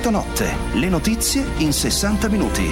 Effetto Notte, le notizie in 60 minuti.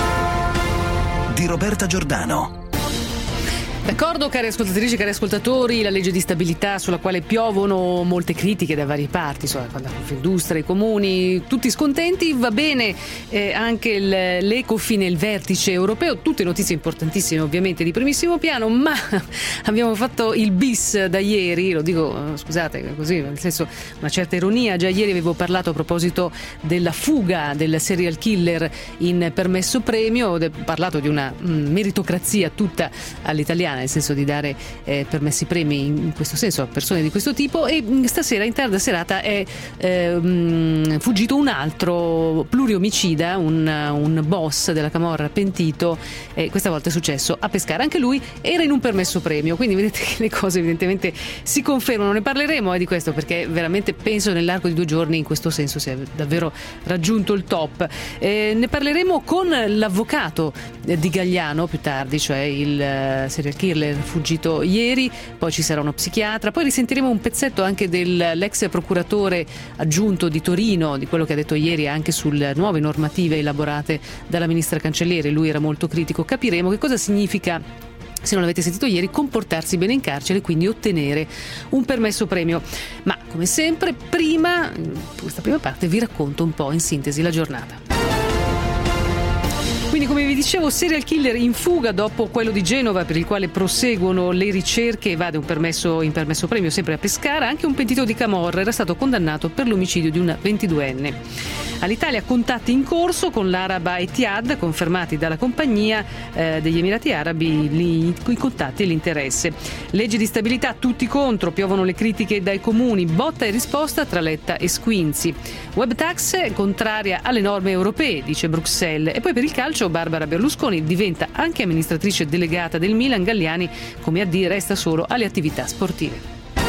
Di Roberta Giordano. D'accordo, cari ascoltatrici, cari ascoltatori, la legge di stabilità sulla quale piovono molte critiche da varie parti, insomma, la Confindustria, i comuni, tutti scontenti, va bene anche l'Ecofin e il vertice europeo, tutte notizie importantissime ovviamente di primissimo piano, ma abbiamo fatto il bis da ieri, lo dico scusate così, nel senso una certa ironia, già ieri avevo parlato a proposito della fuga del serial killer in permesso premio, ho parlato di una meritocrazia tutta all'italiana, nel senso di dare permessi premi in questo senso a persone di questo tipo, e stasera in tarda serata è fuggito un altro pluriomicida, un boss della camorra pentito, questa volta è successo a Pescara, anche lui era in un permesso premio, quindi vedete che le cose evidentemente si confermano. Ne parleremo di questo perché veramente penso nell'arco di 2 giorni in questo senso si è davvero raggiunto il top. Ne parleremo con l'avvocato di Galliano più tardi, cioè il serial killer fuggito ieri, poi ci sarà uno psichiatra, poi risentiremo un pezzetto anche dell'ex procuratore aggiunto di Torino, di quello che ha detto ieri anche sulle nuove normative elaborate dalla ministra Cancellieri. Lui era molto critico, capiremo che cosa significa, se non l'avete sentito ieri, comportarsi bene in carcere e quindi ottenere un permesso premio. Ma come sempre, prima, in questa prima parte, vi racconto un po' in sintesi la giornata. Quindi, come vi dicevo, serial killer in fuga dopo quello di Genova, per il quale proseguono le ricerche, evade un permesso in permesso premio sempre a Pescara. Anche un pentito di camorra era stato condannato per l'omicidio di una 22enne. All'Italia contatti in corso con l'Araba Etihad, confermati dalla compagnia degli Emirati Arabi i contatti e l'interesse. Legge di stabilità, tutti contro, piovono le critiche dai comuni, botta e risposta tra Letta e Squinzi. Web tax contraria alle norme europee, dice Bruxelles. E poi per il calcio Barbara Berlusconi diventa anche amministratrice delegata del Milan, Galliani, come a dire, resta solo alle attività sportive.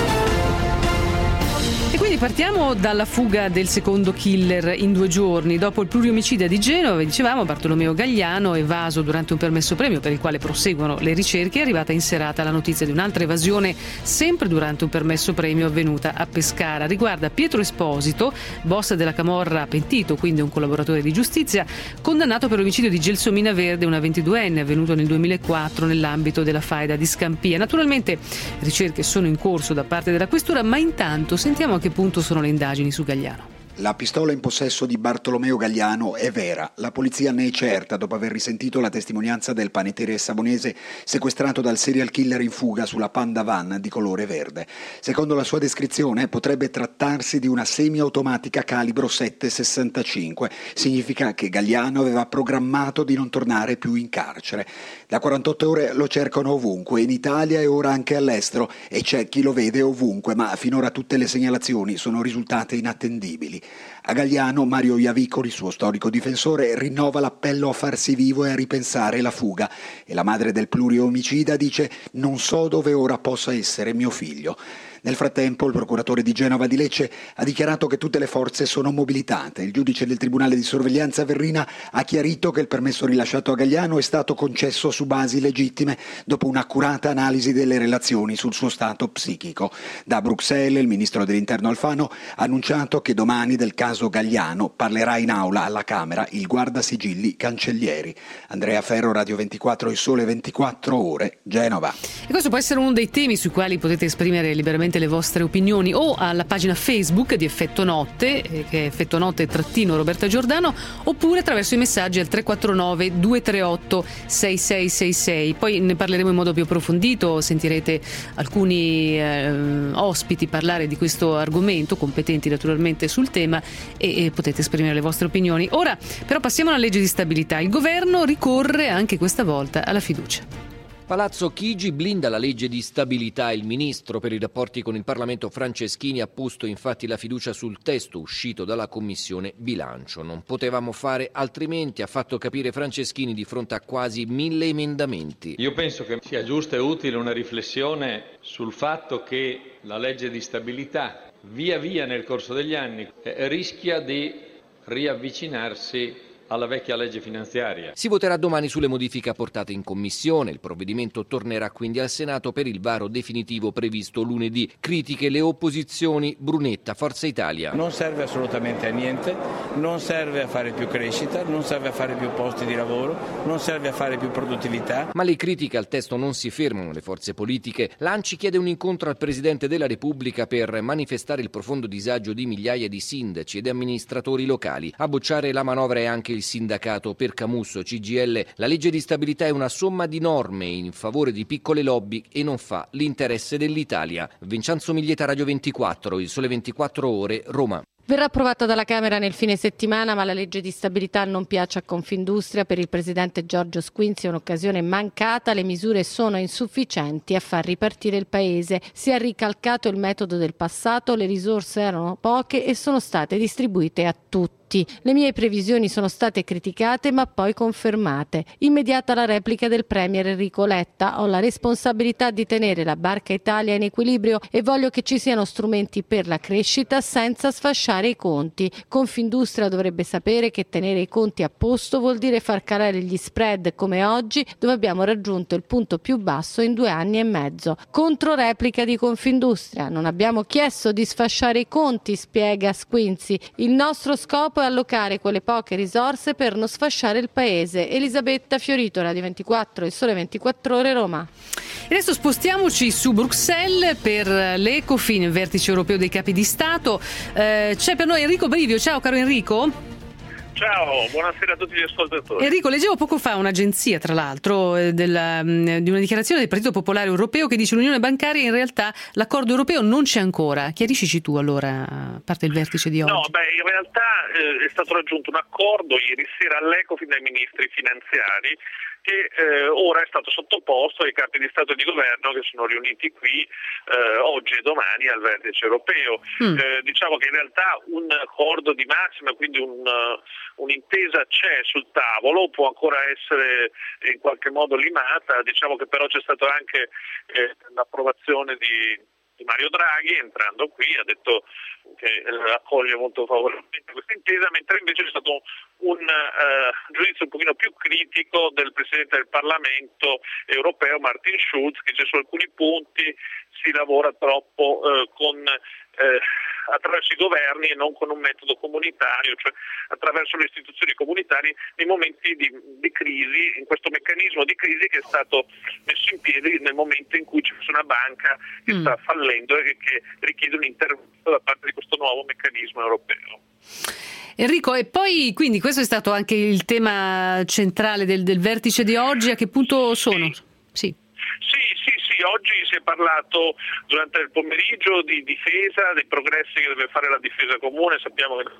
E quindi partiamo dalla fuga del secondo killer in 2 giorni. Dopo il pluriomicida di Genova, dicevamo, Bartolomeo Galliano, evaso durante un permesso premio per il quale proseguono le ricerche, è arrivata in serata la notizia di un'altra evasione sempre durante un permesso premio avvenuta a Pescara. Riguarda Pietro Esposito, boss della camorra pentito, quindi un collaboratore di giustizia, condannato per l'omicidio di Gelsomina Verde, una 22enne, avvenuto nel 2004 nell'ambito della faida di Scampia. Naturalmente ricerche sono in corso da parte della questura, ma intanto sentiamo a che punto sono le indagini su Galliano. La pistola in possesso di Bartolomeo Galliano è vera. La polizia ne è certa dopo aver risentito la testimonianza del panettiere savonese sequestrato dal serial killer in fuga sulla Panda Van di colore verde. Secondo la sua descrizione potrebbe trattarsi di una semiautomatica calibro 7,65. Significa che Galliano aveva programmato di non tornare più in carcere. Da 48 ore lo cercano ovunque, in Italia e ora anche all'estero, e c'è chi lo vede ovunque, ma finora tutte le segnalazioni sono risultate inattendibili. A Galliano, Mario Iavicoli, suo storico difensore, rinnova l'appello a farsi vivo e a ripensare la fuga, e la madre del pluriomicida dice: «Non so dove ora possa essere mio figlio». Nel frattempo il procuratore di Genova di Lecce ha dichiarato che tutte le forze sono mobilitate. Il giudice del Tribunale di Sorveglianza Verrina ha chiarito che il permesso rilasciato a Galliano è stato concesso su basi legittime dopo un'accurata analisi delle relazioni sul suo stato psichico. Da Bruxelles il ministro dell'Interno Alfano ha annunciato che domani del caso Galliano parlerà in aula alla Camera il guardasigilli Cancellieri. Andrea Ferro, Radio 24 e Sole 24 Ore, Genova. E questo può essere uno dei temi sui quali potete esprimere liberamente le vostre opinioni o alla pagina Facebook di Effetto Notte, che è Effetto Notte Roberta Giordano, oppure attraverso i messaggi al 349 238 6666. Poi ne parleremo in modo più approfondito, sentirete alcuni ospiti parlare di questo argomento, competenti naturalmente sul tema, e potete esprimere le vostre opinioni. Ora però passiamo alla legge di stabilità. Il governo ricorre anche questa volta alla fiducia. Palazzo Chigi blinda la legge di stabilità. Il ministro per i rapporti con il Parlamento Franceschini ha posto infatti la fiducia sul testo uscito dalla Commissione Bilancio. Non potevamo fare altrimenti, ha fatto capire Franceschini di fronte a quasi 1000 emendamenti. Io penso che sia giusta e utile una riflessione sul fatto che la legge di stabilità via via nel corso degli anni rischia di riavvicinarsi alla vecchia legge finanziaria. Si voterà domani sulle modifiche apportate in commissione. Il provvedimento tornerà quindi al Senato per il varo definitivo previsto lunedì. Critiche le opposizioni. Brunetta, Forza Italia. Non serve assolutamente a niente, non serve a fare più crescita, non serve a fare più posti di lavoro, non serve a fare più produttività. Ma le critiche al testo non si fermano. Le forze politiche. L'ANCI chiede un incontro al Presidente della Repubblica per manifestare il profondo disagio di migliaia di sindaci ed amministratori locali. A bocciare la manovra è anche il sindacato. Per Camusso, CGIL, la legge di stabilità è una somma di norme in favore di piccole lobby e non fa l'interesse dell'Italia. Vincenzo Miglieta, Radio 24, Il Sole 24 Ore, Roma. Verrà approvata dalla Camera nel fine settimana, ma la legge di stabilità non piace a Confindustria. Per il presidente Giorgio Squinzi è un'occasione mancata, le misure sono insufficienti a far ripartire il paese. Si è ricalcato il metodo del passato, le risorse erano poche e sono state distribuite a tutti. Le mie previsioni sono state criticate ma poi confermate. Immediata la replica del premier Enrico Letta: ho la responsabilità di tenere la barca Italia in equilibrio e voglio che ci siano strumenti per la crescita senza sfasciare i conti. Confindustria dovrebbe sapere che tenere i conti a posto vuol dire far calare gli spread come oggi, dove abbiamo raggiunto il punto più basso in 2 anni e mezzo. Controreplica di Confindustria: non abbiamo chiesto di sfasciare i conti, spiega Squinzi. Il nostro scopo è allocare quelle poche risorse per non sfasciare il paese. Elisabetta Fiorito, Radio 24, Il Sole 24 Ore, Roma. E adesso spostiamoci su Bruxelles per l'Ecofin, il vertice europeo dei capi di Stato. C'è per noi Enrico Brivio. Ciao caro Enrico. Ciao, buonasera a tutti gli ascoltatori. Enrico, leggevo poco fa un'agenzia, tra l'altro, di una dichiarazione del Partito Popolare Europeo che dice l'unione bancaria in realtà l'accordo europeo non c'è ancora. Chiariscici tu allora, a parte il vertice di oggi. No, in realtà è stato raggiunto un accordo ieri sera all'Ecofin dai ministri finanziari che ora è stato sottoposto ai capi di Stato e di Governo che sono riuniti qui oggi e domani al vertice europeo. Diciamo che in realtà un accordo di massima, quindi un'intesa c'è sul tavolo, può ancora essere in qualche modo limata. Diciamo che però c'è stata anche l'approvazione di Mario Draghi, entrando qui, ha detto che accoglie molto favorevolmente questa intesa, mentre invece c'è stato un giudizio un pochino più critico del Presidente del Parlamento europeo Martin Schulz, che su alcuni punti si lavora troppo attraverso i governi e non con un metodo comunitario, cioè attraverso le istituzioni comunitarie nei momenti di crisi, in questo meccanismo di crisi che è stato messo in piedi nel momento in cui c'è una banca che sta fallendo e che richiede un intervento da parte di questo nuovo meccanismo europeo. Enrico, e poi quindi questo è stato anche il tema centrale del vertice di oggi. A che punto sono? Sì. Oggi si è parlato durante il pomeriggio di difesa, dei progressi che deve fare la difesa comune. Sappiamo che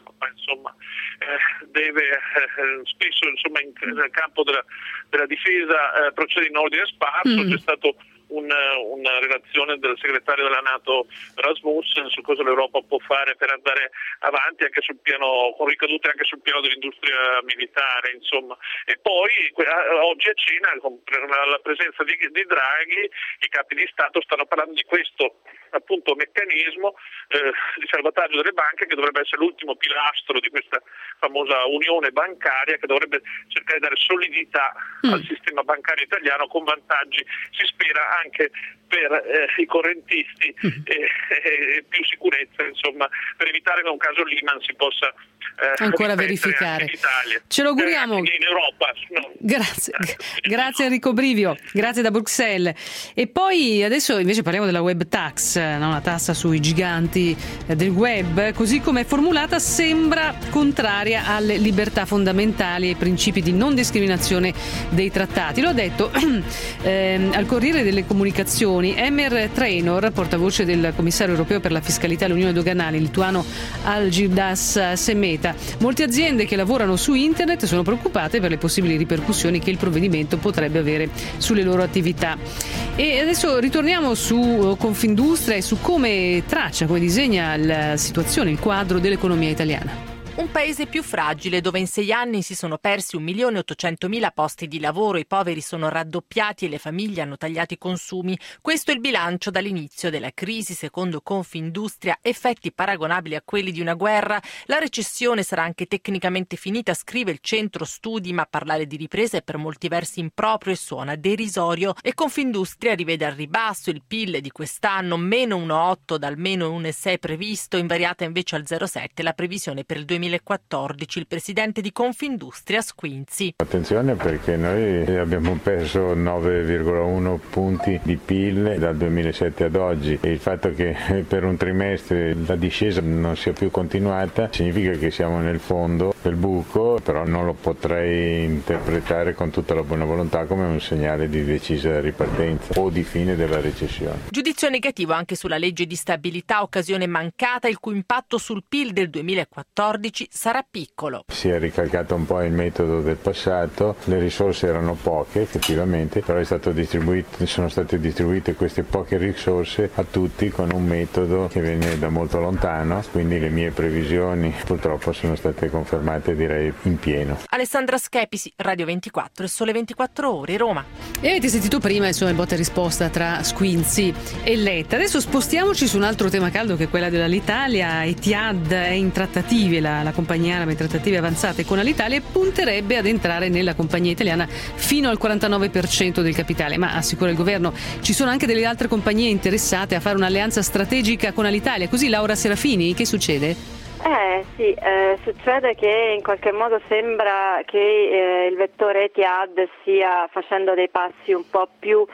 deve spesso nel campo della difesa procedere in ordine sparso. C'è stato una relazione del segretario della NATO Rasmussen su cosa l'Europa può fare per andare avanti anche sul piano, con ricadute anche sul piano dell'industria militare, insomma. E poi oggi a cena, con la presenza di Draghi, i capi di Stato stanno parlando di questo appunto meccanismo di salvataggio delle banche, che dovrebbe essere l'ultimo pilastro di questa famosa unione bancaria, che dovrebbe cercare di dare solidità al sistema bancario italiano, con vantaggi, si spera, anche per i correntisti e più sicurezza, insomma, per evitare che un caso Lehman si possa ancora verificare. Ce lo auguriamo. In Europa. No. Grazie Enrico Brivio, grazie da Bruxelles. E poi adesso invece parliamo della web tax, una tassa sui giganti del web, così come è formulata sembra contraria alle libertà fondamentali e ai principi di non discriminazione dei trattati. Lo ha detto al Corriere delle Comunicazioni Emer Trainor, portavoce del commissario europeo per la fiscalità e l'unione doganale lituano Algirdas Semeta. Molte aziende che lavorano su internet sono preoccupate per le possibili ripercussioni che il provvedimento potrebbe avere sulle loro attività. E adesso ritorniamo su Confindustria e su come disegna la situazione, il quadro dell'economia italiana. Un paese più fragile, dove in 6 anni si sono persi 1.800.000 posti di lavoro, i poveri sono raddoppiati e le famiglie hanno tagliato i consumi. Questo è il bilancio dall'inizio della crisi, secondo Confindustria, effetti paragonabili a quelli di una guerra. La recessione sarà anche tecnicamente finita, scrive il centro studi, ma parlare di ripresa è per molti versi improprio e suona derisorio. E Confindustria rivede al ribasso il PIL di quest'anno, meno 1,8 dal meno 1,6 previsto, invariata invece al 0,7 la previsione per il 2014. Il presidente di Confindustria Squinzi. Attenzione, perché noi abbiamo perso 9,1 punti di PIL dal 2007 ad oggi, e il fatto che per un trimestre la discesa non sia più continuata significa che siamo nel fondo del buco, però non lo potrei interpretare con tutta la buona volontà come un segnale di decisa ripartenza o di fine della recessione. Giudizio negativo anche sulla legge di stabilità, occasione mancata, il cui impatto sul PIL del 2014 sarà piccolo. Si è ricalcato un po' il metodo del passato, le risorse erano poche effettivamente, però sono state distribuite queste poche risorse a tutti con un metodo che viene da molto lontano, quindi le mie previsioni purtroppo sono state confermate, direi, in pieno. Alessandra Schepisi, Radio 24 e Sole 24 Ore, Roma. E avete sentito prima il botta e risposta tra Squinzi e Letta. Adesso spostiamoci su un altro tema caldo, che è quella dell'Alitalia. Etihad è in trattative, la compagnia araba in trattative avanzate con Alitalia e punterebbe ad entrare nella compagnia italiana fino al 49% del capitale, ma assicura il governo ci sono anche delle altre compagnie interessate a fare un'alleanza strategica con Alitalia. Così, Laura Serafini, che succede? Sì, succede che in qualche modo sembra che il vettore Etihad stia facendo dei passi un po' più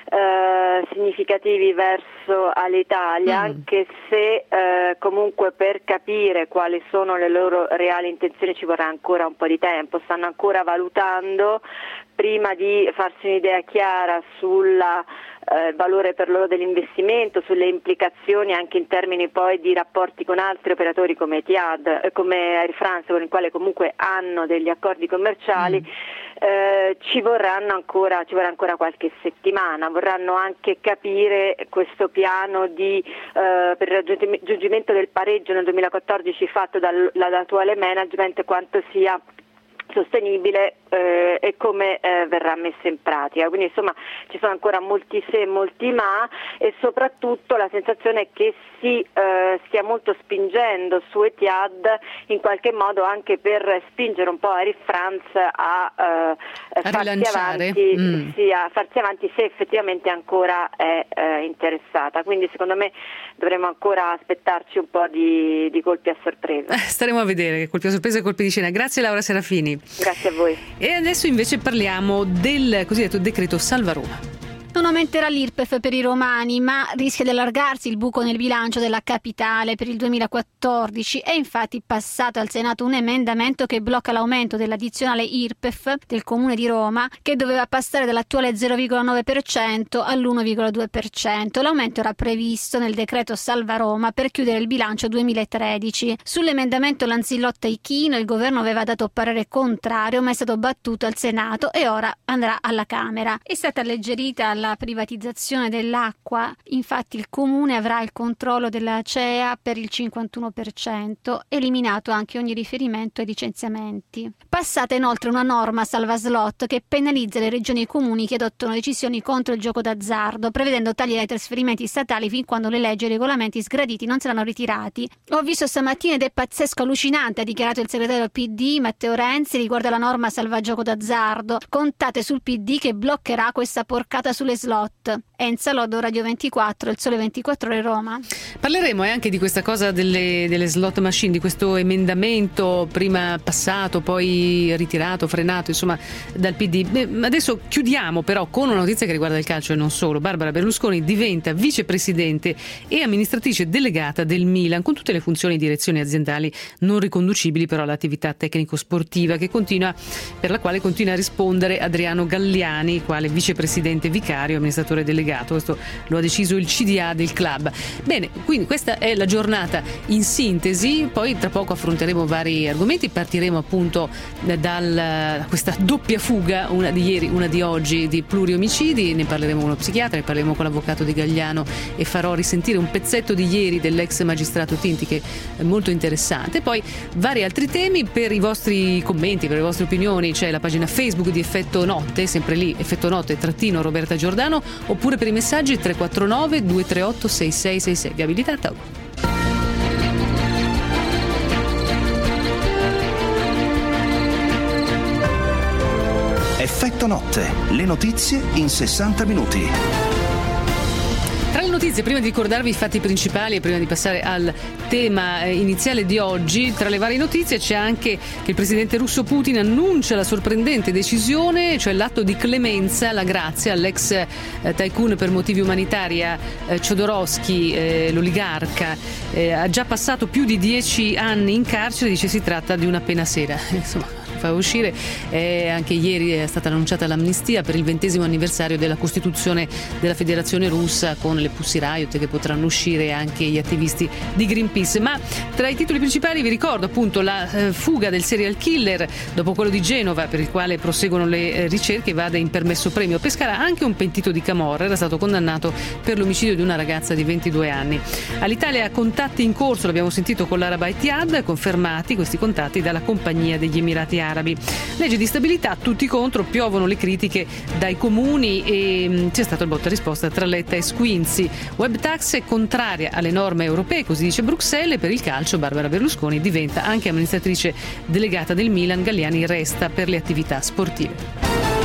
significativi verso Alitalia, anche se comunque per capire quali sono le loro reali intenzioni ci vorrà ancora un po' di tempo. Stanno ancora valutando prima di farsi un'idea chiara sulla valore per loro dell'investimento, sulle implicazioni anche in termini poi di rapporti con altri operatori come Etihad, come Air France, con i quali comunque hanno degli accordi commerciali. Ci vorrà ancora qualche settimana. Vorranno anche capire questo piano per il raggiungimento del pareggio nel 2014 fatto dall'attuale management, quanto sia sostenibile e come verrà messa in pratica. Quindi insomma ci sono ancora molti se, molti ma, e soprattutto la sensazione è che si stia molto spingendo su Etihad in qualche modo anche per spingere un po' Air France a farsi avanti se effettivamente ancora è interessata. Quindi secondo me dovremo ancora aspettarci un po' di colpi a sorpresa. Staremo a vedere colpi a sorpresa e colpi di scena. Grazie Laura Serafini. Grazie a voi. E adesso invece parliamo del cosiddetto decreto Salva Roma. Non aumenterà l'IRPEF per i romani, ma rischia di allargarsi il buco nel bilancio della capitale per il 2014. È infatti passato al Senato un emendamento che blocca l'aumento dell'addizionale IRPEF del Comune di Roma, che doveva passare dall'attuale 0,9% all'1,2%. L'aumento era previsto nel decreto Salva Roma per chiudere il bilancio 2013. Sull'emendamento Lanzillotta-Ichino il governo aveva dato parere contrario, ma è stato battuto al Senato e ora andrà alla Camera. È stata alleggerita la privatizzazione dell'acqua, infatti il Comune avrà il controllo della ACEA per il 51%, eliminato anche ogni riferimento ai licenziamenti. Passata inoltre una norma salva slot che penalizza le regioni e i comuni che adottano decisioni contro il gioco d'azzardo, prevedendo tagli ai trasferimenti statali fin quando le leggi e i regolamenti sgraditi non saranno ritirati. Ho visto stamattina ed è pazzesco, allucinante, ha dichiarato il segretario del PD Matteo Renzi riguardo alla norma salva gioco d'azzardo. Contate sul PD che bloccherà questa porcata sulle slot. Enza Loddo, Radio 24, il Sole 24 Ore, Roma. Parleremo anche di questa cosa delle slot machine, di questo emendamento prima passato, poi ritirato, frenato, insomma, dal PD. Adesso chiudiamo però con una notizia che riguarda il calcio e non solo. Barbara Berlusconi diventa vicepresidente e amministratrice delegata del Milan, con tutte le funzioni di direzione aziendali non riconducibili però all'attività tecnico-sportiva per la quale continua a rispondere Adriano Galliani, quale vicepresidente vicario segretario amministratore delegato. Questo lo ha deciso il CDA del club. Bene, quindi questa è la giornata in sintesi, poi tra poco affronteremo vari argomenti, partiremo appunto da questa doppia fuga, una di ieri, una di oggi, di pluriomicidi, ne parleremo con uno psichiatra, ne parleremo con l'avvocato Di Gagliano e farò risentire un pezzetto di ieri dell'ex magistrato Tinti che è molto interessante. Poi vari altri temi. Per i vostri commenti, per le vostre opinioni c'è la pagina Facebook di Effetto Notte, sempre lì Effetto Notte _ Roberta Giordano, oppure per i messaggi 349 238 6666. Vi abilitate? Effetto Notte, le notizie in 60 minuti. Tra le notizie, prima di ricordarvi i fatti principali e prima di passare al tema iniziale di oggi, tra le varie notizie c'è anche che il presidente russo Putin annuncia la sorprendente decisione, cioè l'atto di clemenza, la grazia all'ex tycoon per motivi umanitari Chodorkovsky, l'oligarca, ha già passato più di 10 anni in carcere, dice si tratta di una pena seria. Insomma, fa uscire. Anche ieri è stata annunciata l'amnistia per il 20° anniversario della Costituzione della Federazione Russa, con le Pussy Riot che potranno uscire, anche gli attivisti di Greenpeace. Ma tra i titoli principali vi ricordo appunto la fuga del serial killer, dopo quello di Genova, per il quale proseguono le ricerche, evade in permesso premio. Pescara anche un pentito di Camorra, era stato condannato per l'omicidio di una ragazza di 22 anni. All'Italia contatti in corso, l'abbiamo sentito con l'Araba Etihad, confermati questi contatti dalla Compagnia degli Emirati Arabi. Legge di stabilità, tutti contro, piovono le critiche dai comuni e c'è stato il botta e risposta tra Letta e Squinzi. Web tax è contraria alle norme europee, così dice Bruxelles, e per il calcio Barbara Berlusconi diventa anche amministratrice delegata del Milan, Galliani resta per le attività sportive.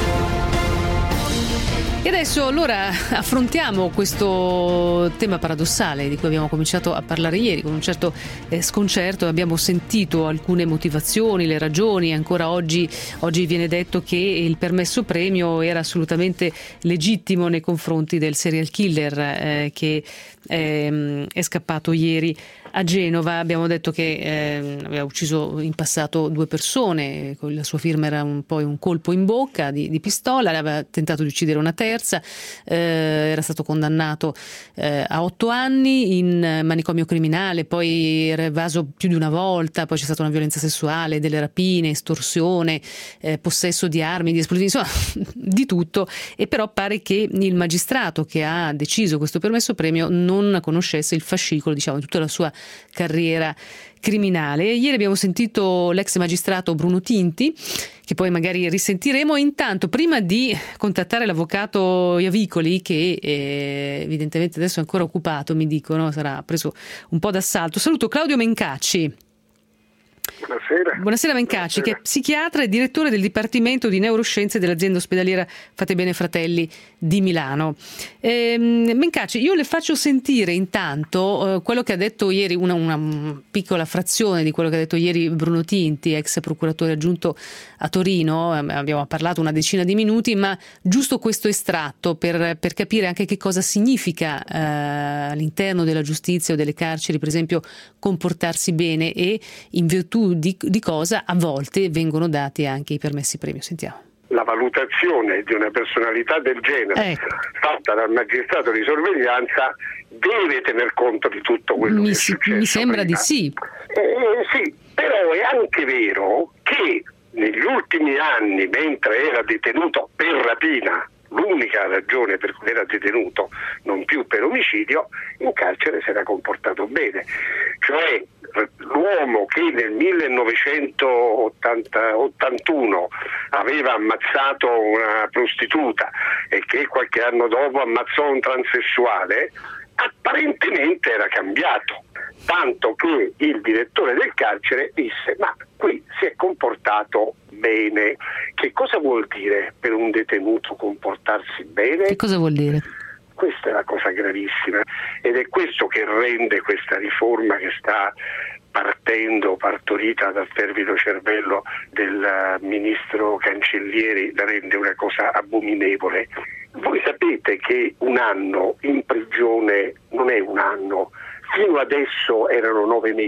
E adesso allora affrontiamo questo tema paradossale di cui abbiamo cominciato a parlare ieri con un certo sconcerto. Abbiamo sentito alcune motivazioni, le ragioni. Ancora oggi viene detto che il permesso premio era assolutamente legittimo nei confronti del serial killer che è scappato ieri a Genova. Abbiamo detto che aveva ucciso in passato 2 persone, la sua firma era un colpo in bocca di pistola, aveva tentato di uccidere una terza, era stato condannato a 8 anni in manicomio criminale, poi era evaso più di una volta, poi c'è stata una violenza sessuale, delle rapine, estorsione, possesso di armi, di esplosivi, insomma di tutto. E però pare che il magistrato che ha deciso questo permesso premio non conoscesse il fascicolo, diciamo, di tutta la sua carriera criminale. Ieri abbiamo sentito l'ex magistrato Bruno Tinti, che poi magari risentiremo. Intanto, prima di contattare l'avvocato Iavicoli, che evidentemente adesso è ancora occupato, mi dicono, sarà preso un po' d'assalto, saluto Claudio Mencacci. Buonasera Mencacci, che è psichiatra e direttore del Dipartimento di Neuroscienze dell'azienda ospedaliera Fatebenefratelli Fratelli di Milano. Mencacci, io le faccio sentire intanto quello che ha detto ieri, una piccola frazione di quello che ha detto ieri Bruno Tinti, ex procuratore aggiunto a Torino. Abbiamo parlato una decina di minuti, ma giusto questo estratto per capire anche che cosa significa all'interno della giustizia o delle carceri, per esempio, comportarsi bene e in virtù di cosa a volte vengono dati anche i permessi premio. Sentiamo. La valutazione di una personalità del genere fatta dal magistrato di sorveglianza deve tener conto di tutto quello che è successo. Mi sembra prima. Di sì. Sì, però è anche vero che negli ultimi anni, mentre era detenuto per rapina, l'unica ragione per cui era detenuto, non più per omicidio, in carcere si era comportato bene. Cioè l'uomo che nel 1981 aveva ammazzato una prostituta e che qualche anno dopo ammazzò un transessuale, apparentemente era cambiato, tanto che il direttore del carcere disse: ma qui si è comportato bene. Che cosa vuol dire per un detenuto comportarsi bene? Che cosa vuol dire? Questa è la cosa gravissima ed è questo che rende questa riforma che sta partorita dal fervido cervello del ministro Cancellieri, la rende una cosa abominevole. Voi sapete che un anno in prigione non è un anno, fino adesso erano 9 mesi.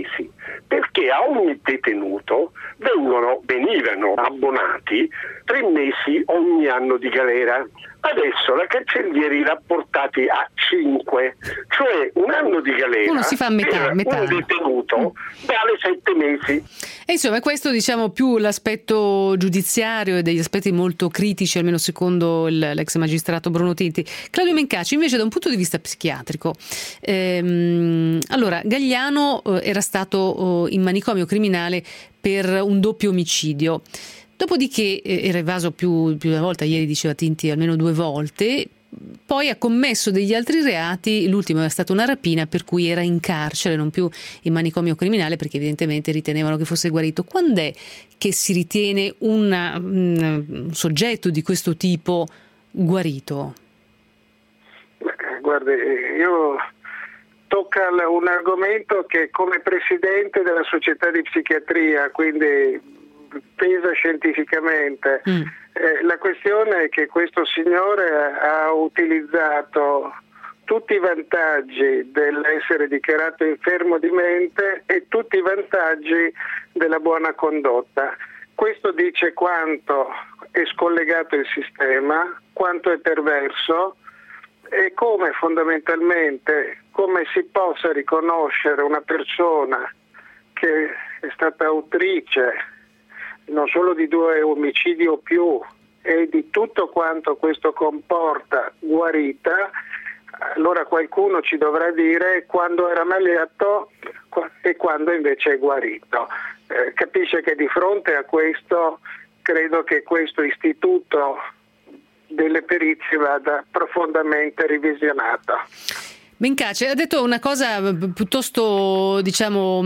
perché a ogni detenuto venivano abbonati 3 mesi ogni anno di galera. Adesso la cancellieri l'ha portati a 5, cioè un anno di galera. Uno si fa metà. Un detenuto vale 7 mesi. E insomma, questo diciamo più l'aspetto giudiziario e degli aspetti molto critici, almeno secondo l'ex magistrato Bruno Tinti. Claudio Mencaci invece da un punto di vista psichiatrico. Allora, Gagliano era stato in manicomio criminale per un doppio omicidio. Dopodiché era evaso più di una volta, ieri diceva Tinti almeno 2 volte, poi ha commesso degli altri reati, l'ultimo era stata una rapina per cui era in carcere, non più in manicomio criminale perché evidentemente ritenevano che fosse guarito. Quando è che si ritiene un soggetto di questo tipo guarito? Guardi, io tocca un argomento che come presidente della società di psichiatria, quindi pesa scientificamente. La questione è che questo signore ha utilizzato tutti i vantaggi dell'essere dichiarato infermo di mente e tutti i vantaggi della buona condotta. Questo dice quanto è scollegato il sistema, quanto è perverso e come fondamentalmente come si possa riconoscere una persona che è stata autrice non solo di 2 omicidi o più e di tutto quanto questo comporta guarita. Allora qualcuno ci dovrà dire quando era malato e quando invece è guarito. Capisce che di fronte a questo credo che questo istituto delle perizie vada profondamente revisionato. Mencaci ha detto una cosa piuttosto, diciamo,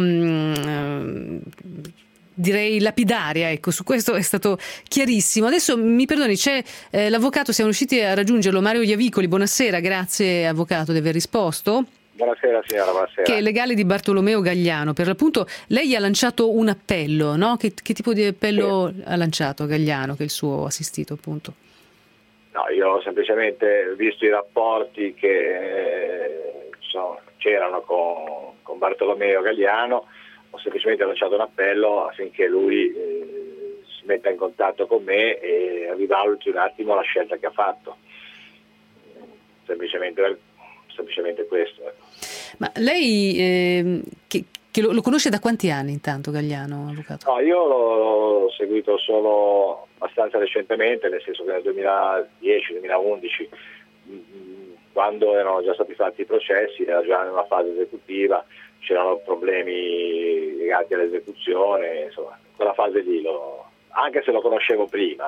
direi lapidaria, ecco, su questo è stato chiarissimo. Adesso mi perdoni, c'è l'avvocato, siamo riusciti a raggiungerlo, Mario Iavicoli. Buonasera, grazie avvocato di aver risposto. Buonasera signora, buonasera. Che è legale di Bartolomeo Gagliano. Per l'appunto lei ha lanciato un appello, no? Che tipo di appello ha lanciato Gagliano, che è il suo assistito appunto? No, io ho semplicemente visto i rapporti che c'erano con Bartolomeo Gagliano, ho semplicemente lanciato un appello affinché lui si metta in contatto con me e rivaluti un attimo la scelta che ha fatto. Semplicemente questo. Ma lei che lo conosce da quanti anni intanto Gagliano, avvocato? No, io l'ho seguito solo abbastanza recentemente, nel senso che nel 2010-2011, quando erano già stati fatti i processi, era già in una fase esecutiva, c'erano problemi legati all'esecuzione, insomma, quella fase lì, anche se lo conoscevo prima,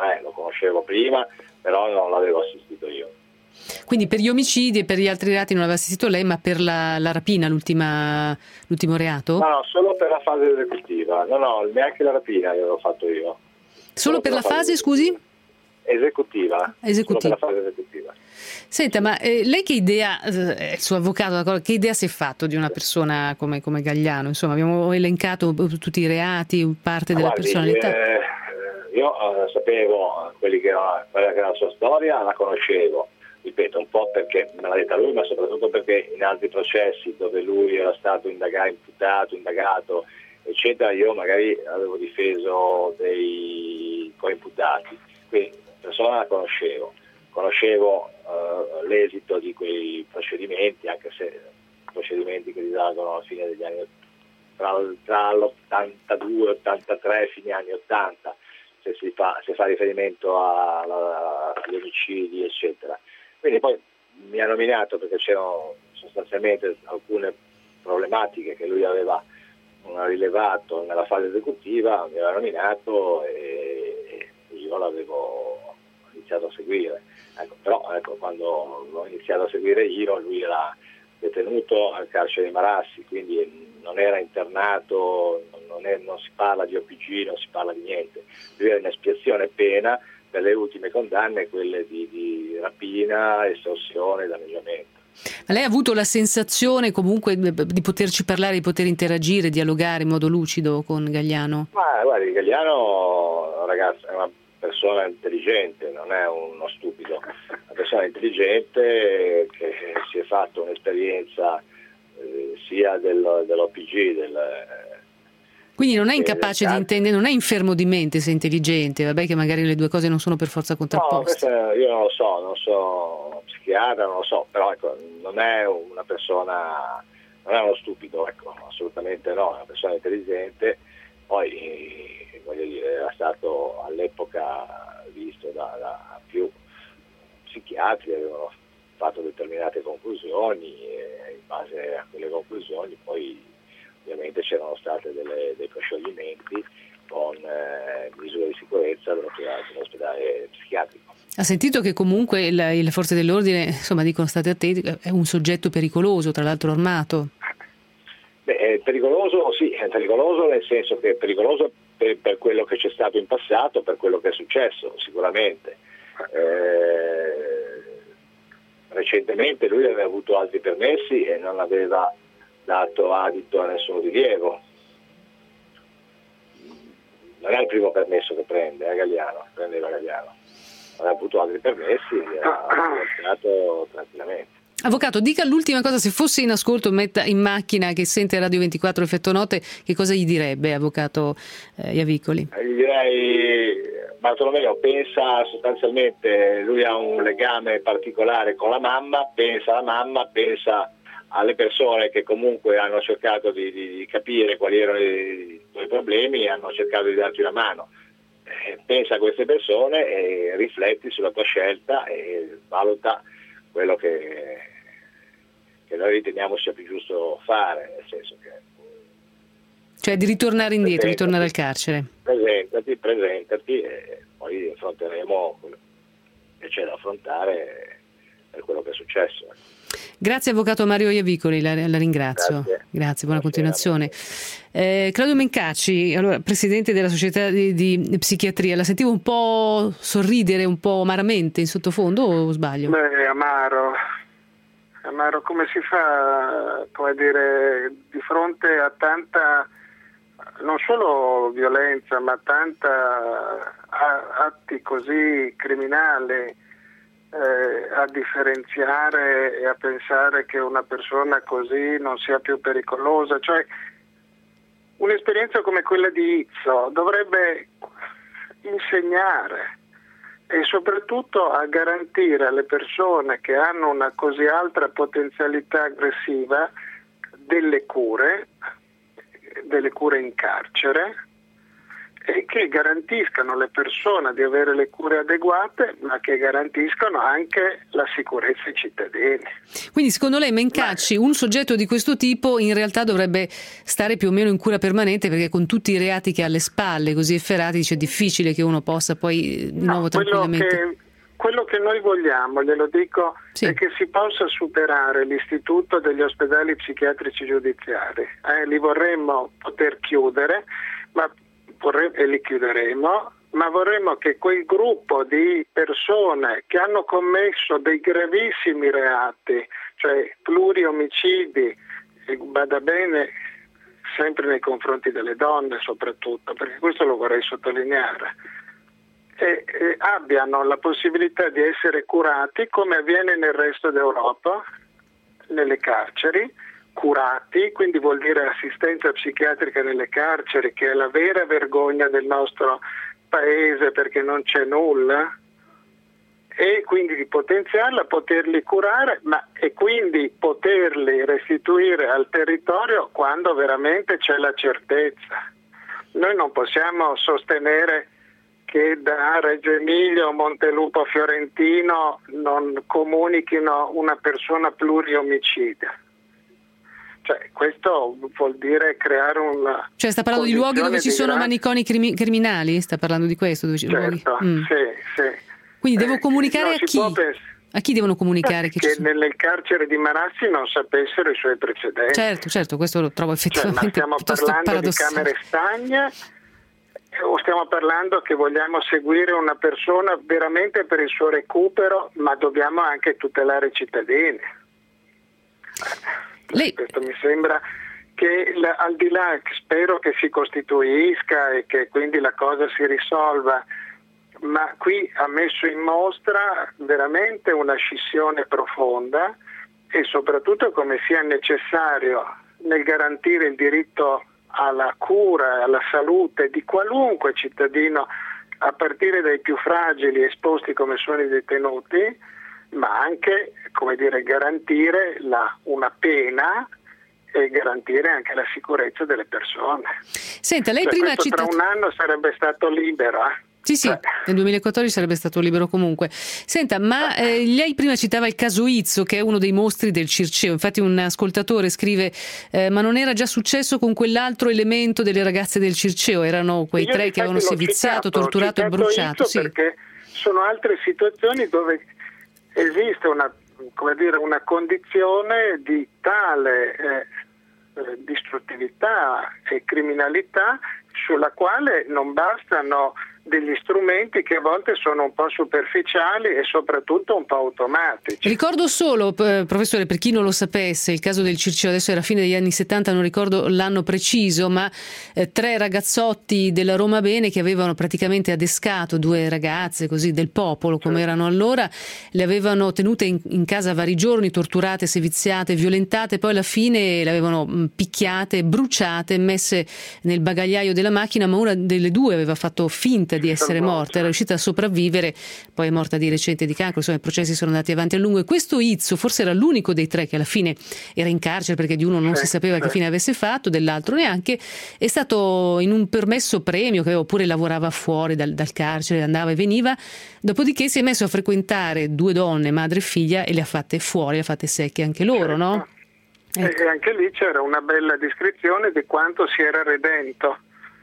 però non l'avevo assistito io. Quindi per gli omicidi e per gli altri reati non aveva assistito lei, ma per la rapina, l'ultimo reato? No, solo per la fase esecutiva, no, neanche la rapina l'avevo fatto io. Solo per la fase, scusi? Esecutiva. Solo per la fase esecutiva. Senta, ma lei che idea, il suo avvocato, che idea si è fatto di una persona come Gagliano? Insomma, abbiamo elencato tutti i reati, parte della personalità. Io sapevo quella che era la sua storia, la conoscevo, ripeto, un po' perché me l'ha detta lui, ma soprattutto perché in altri processi dove lui era stato indagato, eccetera, io magari avevo difeso dei coimputati, quindi la persona la conoscevo l'esito di quei procedimenti, anche se procedimenti che risalgono alla fine degli anni tra l'82 e 83, fine anni 80, se fa riferimento agli omicidi, eccetera. Quindi poi mi ha nominato perché c'erano sostanzialmente alcune problematiche che lui aveva rilevato nella fase esecutiva, mi aveva nominato e io l'avevo iniziato a seguire. Però quando l'ho iniziato a seguire io, lui era detenuto al carcere di Marassi, quindi non era internato, non si parla di OPG, non si parla di niente. Lui era in espiazione pena per le ultime condanne, quelle di rapina, estorsione e danneggiamento. Ma lei ha avuto la sensazione comunque di poterci parlare, di poter interagire, dialogare in modo lucido con Gagliano? Ma guardi, Gagliano, ragazzi, è una persona intelligente, non è uno stupido, una persona intelligente che si è fatto un'esperienza sia dell'OPG, Quindi non è incapace di intendere, non è infermo di mente se è intelligente, vabbè che magari le due cose non sono per forza contrapposte. No, io non lo so psichiatra, non lo so, però ecco, non è una persona, non è uno stupido, ecco, assolutamente no, è una persona intelligente, poi voglio dire, era stato all'epoca visto da più psichiatri, avevano fatto determinate conclusioni e in base a quelle conclusioni poi ovviamente c'erano state dei proscioglimenti con misure di sicurezza dell'ospedale psichiatrico. Ha sentito che comunque le forze dell'ordine, insomma, dicono state attenti, è un soggetto pericoloso, tra l'altro armato? Beh, è pericoloso, sì, è pericoloso nel senso che è pericoloso per quello che c'è stato in passato, per quello che è successo, sicuramente. Recentemente lui aveva avuto altri permessi e non aveva dato adito a nessun rilievo. Non è il primo permesso che prendeva Galliano. Aveva avuto altri permessi e ha lavorato tranquillamente. Avvocato, dica l'ultima cosa, se fosse in ascolto, metta in macchina che sente Radio 24 Effetto Note, che cosa gli direbbe, avvocato Iavicoli? Gli direi, Bartolomeo, pensa sostanzialmente, lui ha un legame particolare con la mamma, pensa alla mamma, pensa alle persone che comunque hanno cercato di capire quali erano i tuoi problemi e hanno cercato di darti una mano. Pensa a queste persone e rifletti sulla tua scelta e valuta quello che noi riteniamo sia più giusto fare, nel senso che... Cioè di ritornare indietro, ritornare al carcere. Presentati e poi affronteremo quello che c'è da affrontare per quello che è successo. Grazie avvocato Mario Iavicoli, la ringrazio. Grazie, buona continuazione. Claudio Mencacci, allora, presidente della società di psichiatria, la sentivo un po' sorridere, un po' amaramente in sottofondo o sbaglio? Beh, amaro, come si fa, come dire, di fronte a tanta, non solo violenza, ma tanta atti così criminali, a differenziare e a pensare che una persona così non sia più pericolosa. Cioè, un'esperienza come quella di Izzo dovrebbe insegnare e soprattutto a garantire alle persone che hanno una così alta potenzialità aggressiva delle cure in carcere, e che garantiscano alle persone di avere le cure adeguate, ma che garantiscano anche la sicurezza ai cittadini. Quindi secondo lei Mencacci, un soggetto di questo tipo in realtà dovrebbe stare più o meno in cura permanente, perché con tutti i reati che ha alle spalle così efferati dice è difficile che uno possa poi di nuovo tranquillamente... Quello che noi vogliamo, glielo dico, sì, è che si possa superare l'istituto degli ospedali psichiatrici giudiziari. Li vorremmo poter chiudere, e li chiuderemo, ma vorremmo che quel gruppo di persone che hanno commesso dei gravissimi reati, cioè pluriomicidi, vada bene sempre nei confronti delle donne soprattutto, perché questo lo vorrei sottolineare, e abbiano la possibilità di essere curati come avviene nel resto d'Europa, nelle carceri, curati, quindi vuol dire assistenza psichiatrica nelle carceri, che è la vera vergogna del nostro paese perché non c'è nulla, e quindi di potenziarla, poterli curare, e quindi poterli restituire al territorio quando veramente c'è la certezza. Noi non possiamo sostenere che da Reggio Emilia o Montelupo Fiorentino non comunichino una persona pluriomicida. Cioè, questo vuol dire creare un... Cioè sta parlando di luoghi dove ci sono maniconi criminali? Sta parlando di questo? Dove certo, sì. Quindi devo comunicare a chi? A chi devono comunicare? Che nel carcere di Marassi non sapessero i suoi precedenti. Certo, questo lo trovo effettivamente stiamo parlando di camere stagne o stiamo parlando che vogliamo seguire una persona veramente per il suo recupero, ma dobbiamo anche tutelare i cittadini. Questo mi sembra che al di là, spero che si costituisca e che quindi la cosa si risolva, ma qui ha messo in mostra veramente una scissione profonda e soprattutto come sia necessario nel garantire il diritto alla cura, alla salute di qualunque cittadino, a partire dai più fragili esposti come sono i detenuti, ma anche, come dire, garantire una pena e garantire anche la sicurezza delle persone. Senta, lei prima ha citato... Tra un anno sarebbe stato libero. Sì, nel 2014 sarebbe stato libero comunque. Senta, ma lei prima citava il caso Izzo, che è uno dei mostri del Circeo. Infatti un ascoltatore scrive ma non era già successo con quell'altro elemento delle ragazze del Circeo? Erano quei tre che avevano seviziato, torturato e bruciato. Sì. Perché sono altre situazioni dove esiste una condizione di tale distruttività e criminalità sulla quale non bastano degli strumenti che a volte sono un po' superficiali e soprattutto un po' automatici. Ricordo solo, professore, per chi non lo sapesse, il caso del Circeo, adesso era fine degli anni 70, non ricordo l'anno preciso, ma 3 ragazzotti della Roma Bene che avevano praticamente adescato 2 ragazze così del popolo, come erano allora, le avevano tenute in casa vari giorni, torturate, seviziate, violentate, poi alla fine le avevano picchiate, bruciate, messe nel bagagliaio della macchina, ma una delle 2 aveva fatto finta di essere morta, era riuscita a sopravvivere, poi è morta di recente di cancro, insomma i processi sono andati avanti a lungo e questo Izzo forse era l'unico dei 3 che alla fine era in carcere, perché di uno non si sapeva che fine avesse fatto, dell'altro neanche, è stato in un permesso premio, che aveva, oppure lavorava fuori dal carcere, andava e veniva, dopodiché si è messo a frequentare 2 donne, madre e figlia, e le ha fatte fuori, le ha fatte secche anche loro, no? Ecco. E anche lì c'era una bella descrizione di quanto si era redento.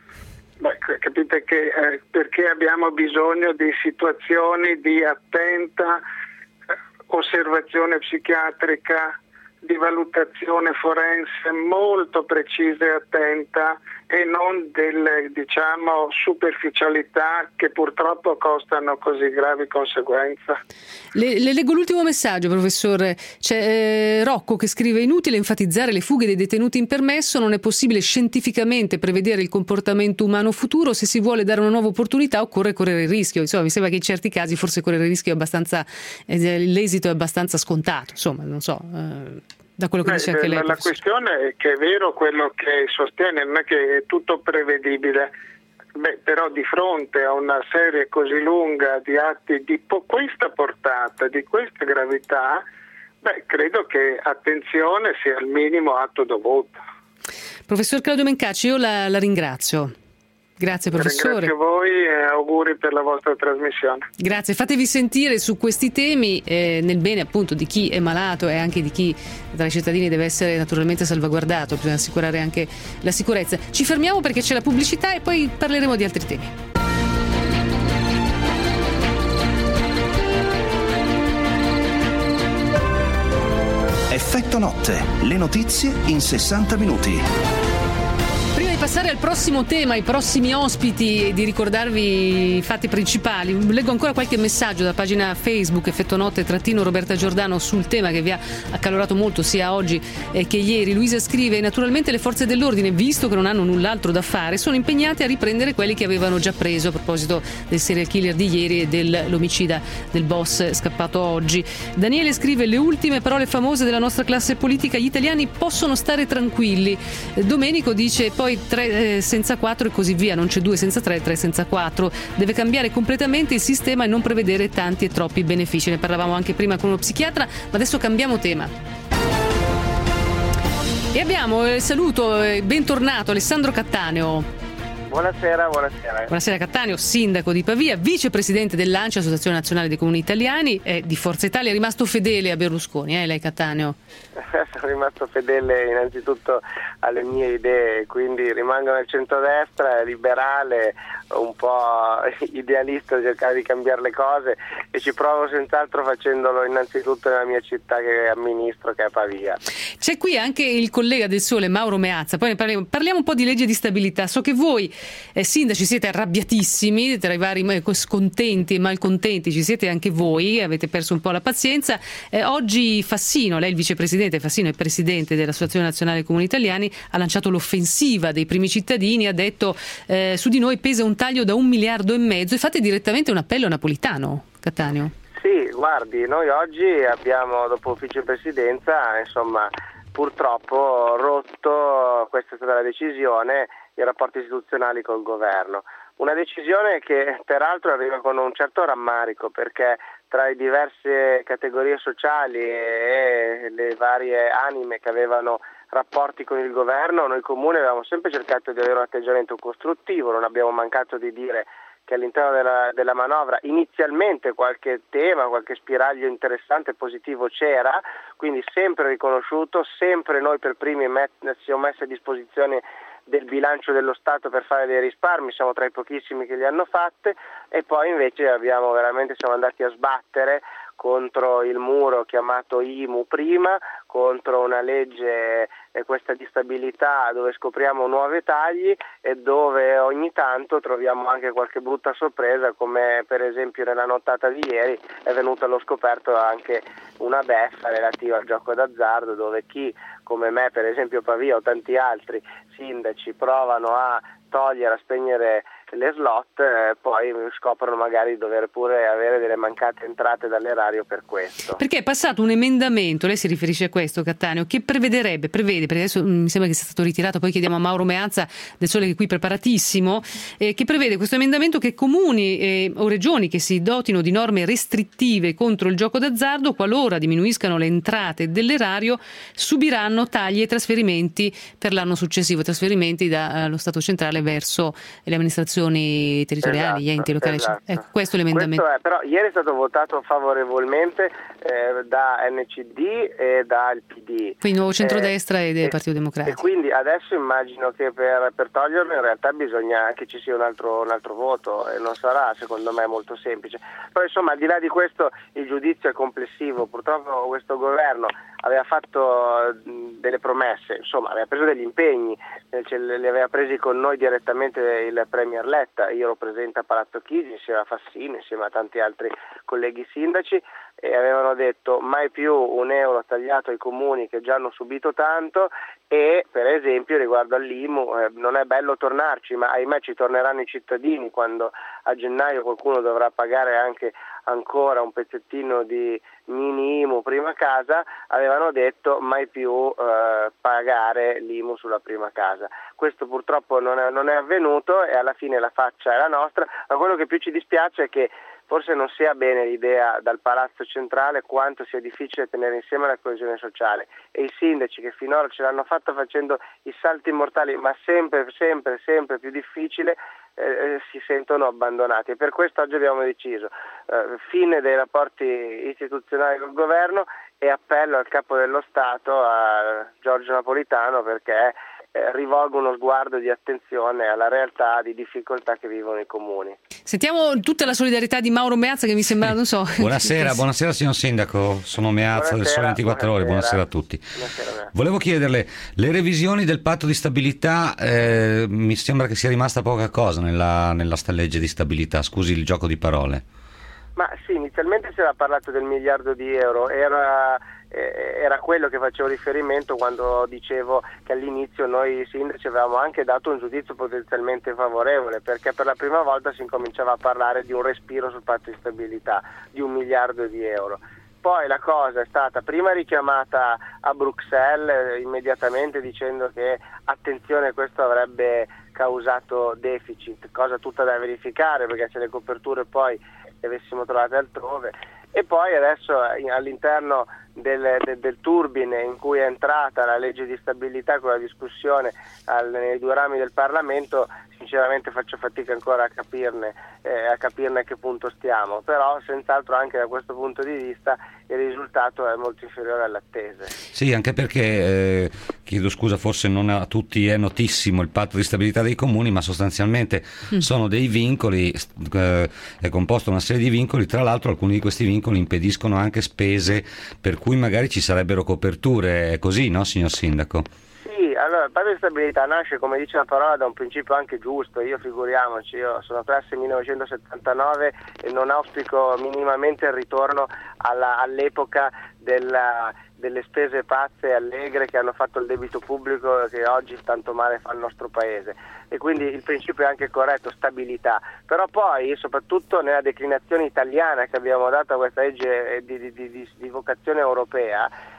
Capite che perché abbiamo bisogno di situazioni di attenta osservazione psichiatrica, di valutazione forense molto precisa e attenta, e non delle, superficialità che purtroppo costano così gravi conseguenze. Le leggo l'ultimo messaggio, professore. C'è Rocco che scrive: inutile enfatizzare le fughe dei detenuti in permesso, non è possibile scientificamente prevedere il comportamento umano futuro, se si vuole dare una nuova opportunità occorre correre il rischio. Insomma, mi sembra che in certi casi forse correre il rischio è abbastanza, l'esito è abbastanza scontato, insomma, non so. Da quello che dice anche lei. La questione è che è vero quello che sostiene, non è che è tutto prevedibile, però di fronte a una serie così lunga di atti di questa portata, di questa gravità, credo che attenzione sia il minimo atto dovuto. Professor Claudio Mencacci, io la ringrazio. Grazie professore. Grazie a voi e auguri per la vostra trasmissione. Grazie, fatevi sentire su questi temi nel bene appunto di chi è malato e anche di chi tra i cittadini deve essere naturalmente salvaguardato, bisogna assicurare anche la sicurezza. Ci fermiamo perché c'è la pubblicità e poi parleremo di altri temi. Effetto notte, le notizie in 60 minuti. Passare al prossimo tema, ai prossimi ospiti e di ricordarvi i fatti principali. Leggo ancora qualche messaggio da pagina Facebook Effetto Notte Roberta Giordano sul tema che vi ha accalorato molto sia oggi che ieri. Luisa scrive: naturalmente le forze dell'ordine, visto che non hanno null'altro da fare, sono impegnate a riprendere quelli che avevano già preso, a proposito del serial killer di ieri e dell'omicida del boss scappato oggi. Daniele scrive: le ultime parole famose della nostra classe politica, gli italiani possono stare tranquilli. Domenico dice poi 3 senza 4 e così via, non c'è 2 senza 3, 3 senza 4. Deve cambiare completamente il sistema e non prevedere tanti e troppi benefici. Ne parlavamo anche prima con uno psichiatra, ma adesso cambiamo tema. E abbiamo il saluto, bentornato Alessandro Cattaneo. Buonasera. Buonasera Cattaneo, sindaco di Pavia, vicepresidente dell'ANCI, Associazione Nazionale dei Comuni Italiani, di Forza Italia, è rimasto fedele a Berlusconi, lei Cattaneo? Sono rimasto fedele innanzitutto alle mie idee, quindi rimango nel centrodestra, liberale, un po' idealista, cercare di cambiare le cose, e ci provo senz'altro facendolo innanzitutto nella mia città che amministro, che è Pavia. C'è qui anche il collega del Sole Mauro Meazza, poi parliamo un po' di legge di stabilità. So che voi sindaci siete arrabbiatissimi, tra i vari scontenti e malcontenti ci siete anche voi, avete perso un po' la pazienza. Oggi Fassino, lei il vicepresidente, Fassino è presidente dell'Associazione Nazionale dei Comuni Italiani, ha lanciato l'offensiva dei primi cittadini, ha detto su di noi pesa un taglio da 1,5 miliardi e fate direttamente un appello napolitano, Cattaneo. Sì, guardi, noi oggi abbiamo, dopo ufficio presidenza, purtroppo rotto, questa è stata la decisione, i rapporti istituzionali col governo. Una decisione che peraltro arriva con un certo rammarico, perché tra le diverse categorie sociali e le varie anime che avevano rapporti con il governo, noi comuni avevamo sempre cercato di avere un atteggiamento costruttivo, non abbiamo mancato di dire che all'interno della manovra inizialmente qualche tema, qualche spiraglio interessante e positivo c'era, quindi sempre riconosciuto, sempre noi per primi siamo messi a disposizione del bilancio dello Stato per fare dei risparmi, siamo tra i pochissimi che li hanno fatte, e poi invece siamo andati a sbattere contro il muro chiamato IMU prima, contro una legge, questa di stabilità, dove scopriamo nuovi tagli e dove ogni tanto troviamo anche qualche brutta sorpresa, come per esempio nella nottata di ieri è venuto allo scoperto anche una beffa relativa al gioco d'azzardo, dove chi come me, per esempio Pavia o tanti altri sindaci, provano a togliere, a spegnere le slot, poi scoprono magari di dover pure avere delle mancate entrate dall'erario per questo. Perché è passato un emendamento, lei si riferisce a questo, Cattaneo, che prevede, perché adesso mi sembra che sia stato ritirato, poi chiediamo a Mauro Meazza del Sole, che è qui preparatissimo, che prevede questo emendamento che comuni o regioni che si dotino di norme restrittive contro il gioco d'azzardo, qualora diminuiscano le entrate dell'erario, subiranno tagli e trasferimenti per l'anno successivo, trasferimenti dallo Stato centrale verso le amministrazioni territoriali, gli enti locali. Esatto. Questo è l'emendamento. Però ieri è stato votato favorevolmente da NCD e dal PD. Quindi Nuovo Centrodestra e del Partito Democratico. E quindi adesso immagino che per toglierlo in realtà bisogna che ci sia un altro voto, e non sarà secondo me molto semplice. Poi insomma, al di là di questo, il giudizio è complessivo. Purtroppo questo governo aveva fatto delle promesse, insomma aveva preso degli impegni, li aveva presi con noi direttamente il Premier Letta. Io ero presente a Palazzo Chigi insieme a Fassini, insieme a tanti altri colleghi sindaci, e avevano detto mai più un euro tagliato ai comuni che già hanno subito tanto, e per esempio riguardo all'IMU non è bello tornarci, ma ahimè ci torneranno i cittadini quando a gennaio qualcuno dovrà pagare anche ancora un pezzettino di mini IMU prima casa. Avevano detto mai più pagare l'IMU sulla prima casa. Questo purtroppo non è avvenuto, e alla fine la faccia è la nostra, ma quello che più ci dispiace è che forse non sia bene l'idea dal Palazzo Centrale quanto sia difficile tenere insieme la coesione sociale, e i sindaci che finora ce l'hanno fatta facendo i salti mortali, ma sempre più difficile, si sentono abbandonati, e per questo oggi abbiamo deciso fine dei rapporti istituzionali col governo e appello al Capo dello Stato, a Giorgio Napolitano, perché rivolgo uno sguardo di attenzione alla realtà di difficoltà che vivono i comuni. Sentiamo tutta la solidarietà di Mauro Meazza, che mi sembra, non so. Buonasera signor Sindaco, sono Meazza del Sole 24 Ore, buonasera a tutti. Volevo chiederle, le revisioni del patto di stabilità, mi sembra che sia rimasta poca cosa nella legge di stabilità, scusi il gioco di parole. Ma sì, inizialmente si era parlato del miliardo di euro, era quello che facevo riferimento quando dicevo che all'inizio noi sindaci avevamo anche dato un giudizio potenzialmente favorevole, perché per la prima volta si incominciava a parlare di un respiro sul patto di stabilità, di 1 miliardo di euro. Poi la cosa è stata prima richiamata a Bruxelles immediatamente dicendo che attenzione, questo avrebbe causato deficit, cosa tutta da verificare, perché se le coperture poi le avessimo trovate altrove. E poi adesso all'interno del turbine in cui è entrata la legge di stabilità con la discussione nei 2 rami del Parlamento, sinceramente faccio fatica ancora a capirne a che punto stiamo, però senz'altro anche da questo punto di vista il risultato è molto inferiore alle attese. Sì, anche perché, chiedo scusa, forse non a tutti è notissimo il patto di stabilità dei comuni, ma sostanzialmente sono dei vincoli, è composto una serie di vincoli, tra l'altro alcuni di questi vincoli impediscono anche spese per cui magari ci sarebbero coperture, è così, no signor Sindaco? Sì, allora il patto di stabilità nasce, come dice la parola, da un principio anche giusto. Io sono classe 1979 e non auspico minimamente il ritorno all'epoca delle spese pazze e allegre che hanno fatto il debito pubblico, che oggi tanto male fa il nostro paese, e quindi il principio è anche corretto, stabilità. Però poi, soprattutto nella declinazione italiana che abbiamo dato a questa legge di vocazione europea,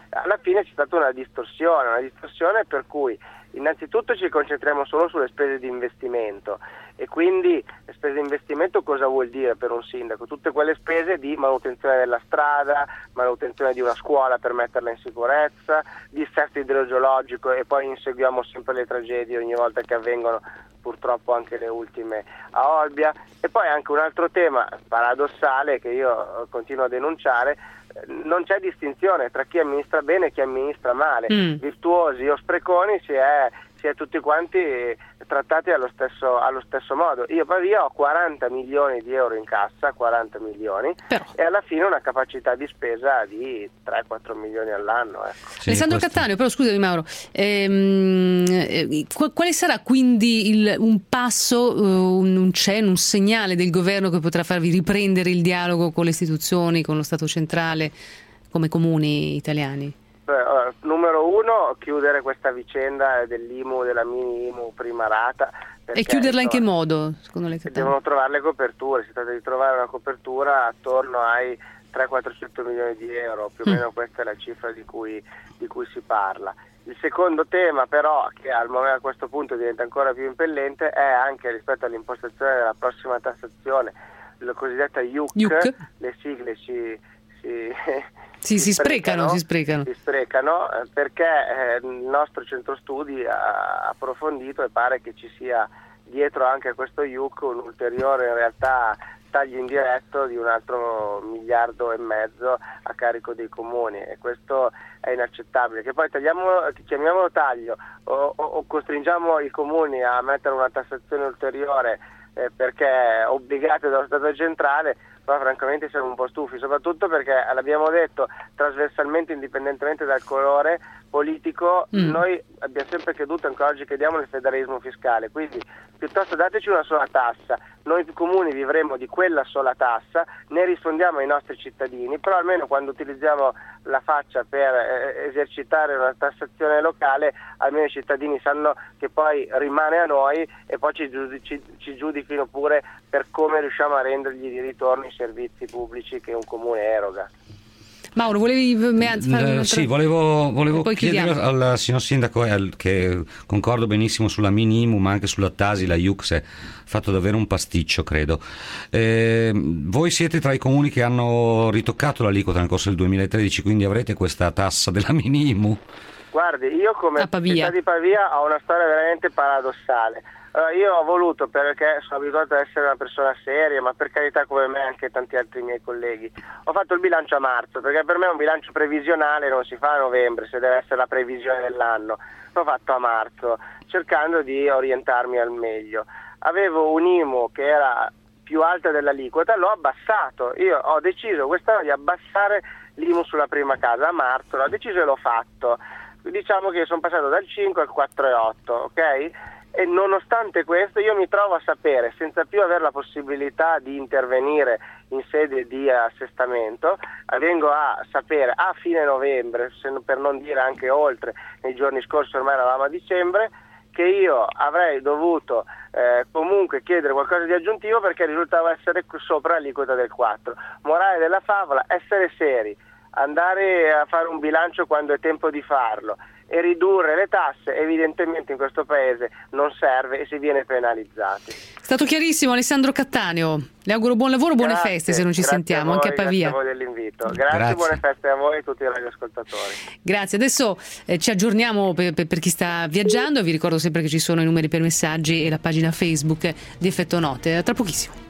alla fine c'è stata una distorsione per cui innanzitutto ci concentriamo solo sulle spese di investimento, e quindi le spese di investimento cosa vuol dire per un sindaco? Tutte quelle spese di manutenzione della strada, manutenzione di una scuola per metterla in sicurezza, dissesto idrogeologico, e poi inseguiamo sempre le tragedie ogni volta che avvengono, purtroppo anche le ultime a Olbia. E poi anche un altro tema paradossale che io continuo a denunciare: non c'è distinzione tra chi amministra bene e chi amministra male, virtuosi o spreconi, si è tutti quanti trattati allo stesso modo. Io a Pavia ho 40 milioni di euro in cassa, 40 milioni, e alla fine una capacità di spesa di 3-4 milioni all'anno. Ecco. Sì, Alessandro Cattaneo, però scusami Mauro, quale sarà quindi un passo, un cenno, un segnale del governo che potrà farvi riprendere il dialogo con le istituzioni, con lo Stato centrale, come comuni italiani? Numero uno, chiudere questa vicenda dell'IMU, della mini IMU prima rata. E chiuderla in che modo, secondo lei? Devono trovare le coperture, si tratta di trovare una copertura attorno ai 300-400 milioni di euro, più o meno questa è la cifra di cui si parla. Il secondo tema però, che a questo punto diventa ancora più impellente, è anche rispetto all'impostazione della prossima tassazione, la cosiddetta IUC. Le sigle si sprecano perché il nostro centro studi ha approfondito e pare che ci sia dietro anche a questo IUC un ulteriore, in realtà, taglio indiretto di un altro 1,5 miliardi a carico dei comuni, e questo è inaccettabile. Che poi chiamiamolo taglio o costringiamo i comuni a mettere una tassazione ulteriore perché obbligate dallo Stato centrale, però francamente siamo un po' stufi, soprattutto perché l'abbiamo detto trasversalmente, indipendentemente dal colore politico, noi abbiamo sempre creduto, ancora oggi crediamo, nel federalismo fiscale, quindi piuttosto dateci una sola tassa, noi comuni vivremo di quella sola tassa, ne rispondiamo ai nostri cittadini, però almeno quando utilizziamo la faccia per esercitare una tassazione locale, almeno i cittadini sanno che poi rimane a noi, e poi ci giudichino pure per come riusciamo a rendergli di ritorno i servizi pubblici che un comune eroga. Mauro, volevi fare sì, volevo chiedere al signor Sindaco, che concordo benissimo sulla mini IMU, ma anche sulla Tasi, la IUC è fatto davvero un pasticcio, credo. Voi siete tra i comuni che hanno ritoccato l'aliquota nel corso del 2013, quindi avrete questa tassa della mini IMU? Guardi, io come città di Pavia ho una storia veramente paradossale. Io ho voluto, perché sono abituato ad essere una persona seria, ma per carità, come me anche tanti altri miei colleghi, ho fatto il bilancio a marzo, perché per me un bilancio previsionale non si fa a novembre, se deve essere la previsione dell'anno. L'ho fatto a marzo, cercando di orientarmi al meglio. Avevo un IMU che era più alta dell'aliquota, l'ho abbassato. Io ho deciso quest'anno di abbassare l'IMU sulla prima casa a marzo, l'ho deciso e l'ho fatto. Diciamo che sono passato dal 5 al 4,8, ok? E nonostante questo io mi trovo a sapere, senza più avere la possibilità di intervenire in sede di assestamento, vengo a sapere a fine novembre, per non dire anche oltre, nei giorni scorsi, ormai eravamo a dicembre, che io avrei dovuto comunque chiedere qualcosa di aggiuntivo perché risultava essere sopra l'aliquota del 4. Morale della favola: essere seri, andare a fare un bilancio quando è tempo di farlo e ridurre le tasse evidentemente in questo paese non serve e si viene penalizzati. È stato chiarissimo Alessandro Cattaneo, le auguro buon lavoro, buone feste se non ci sentiamo, anche a Pavia. Grazie a voi dell'invito, grazie. Buone feste a voi e a tutti i radioascoltatori. Grazie, adesso ci aggiorniamo per chi sta viaggiando, vi ricordo sempre che ci sono i numeri per messaggi e la pagina Facebook di Effetto Note, tra pochissimo.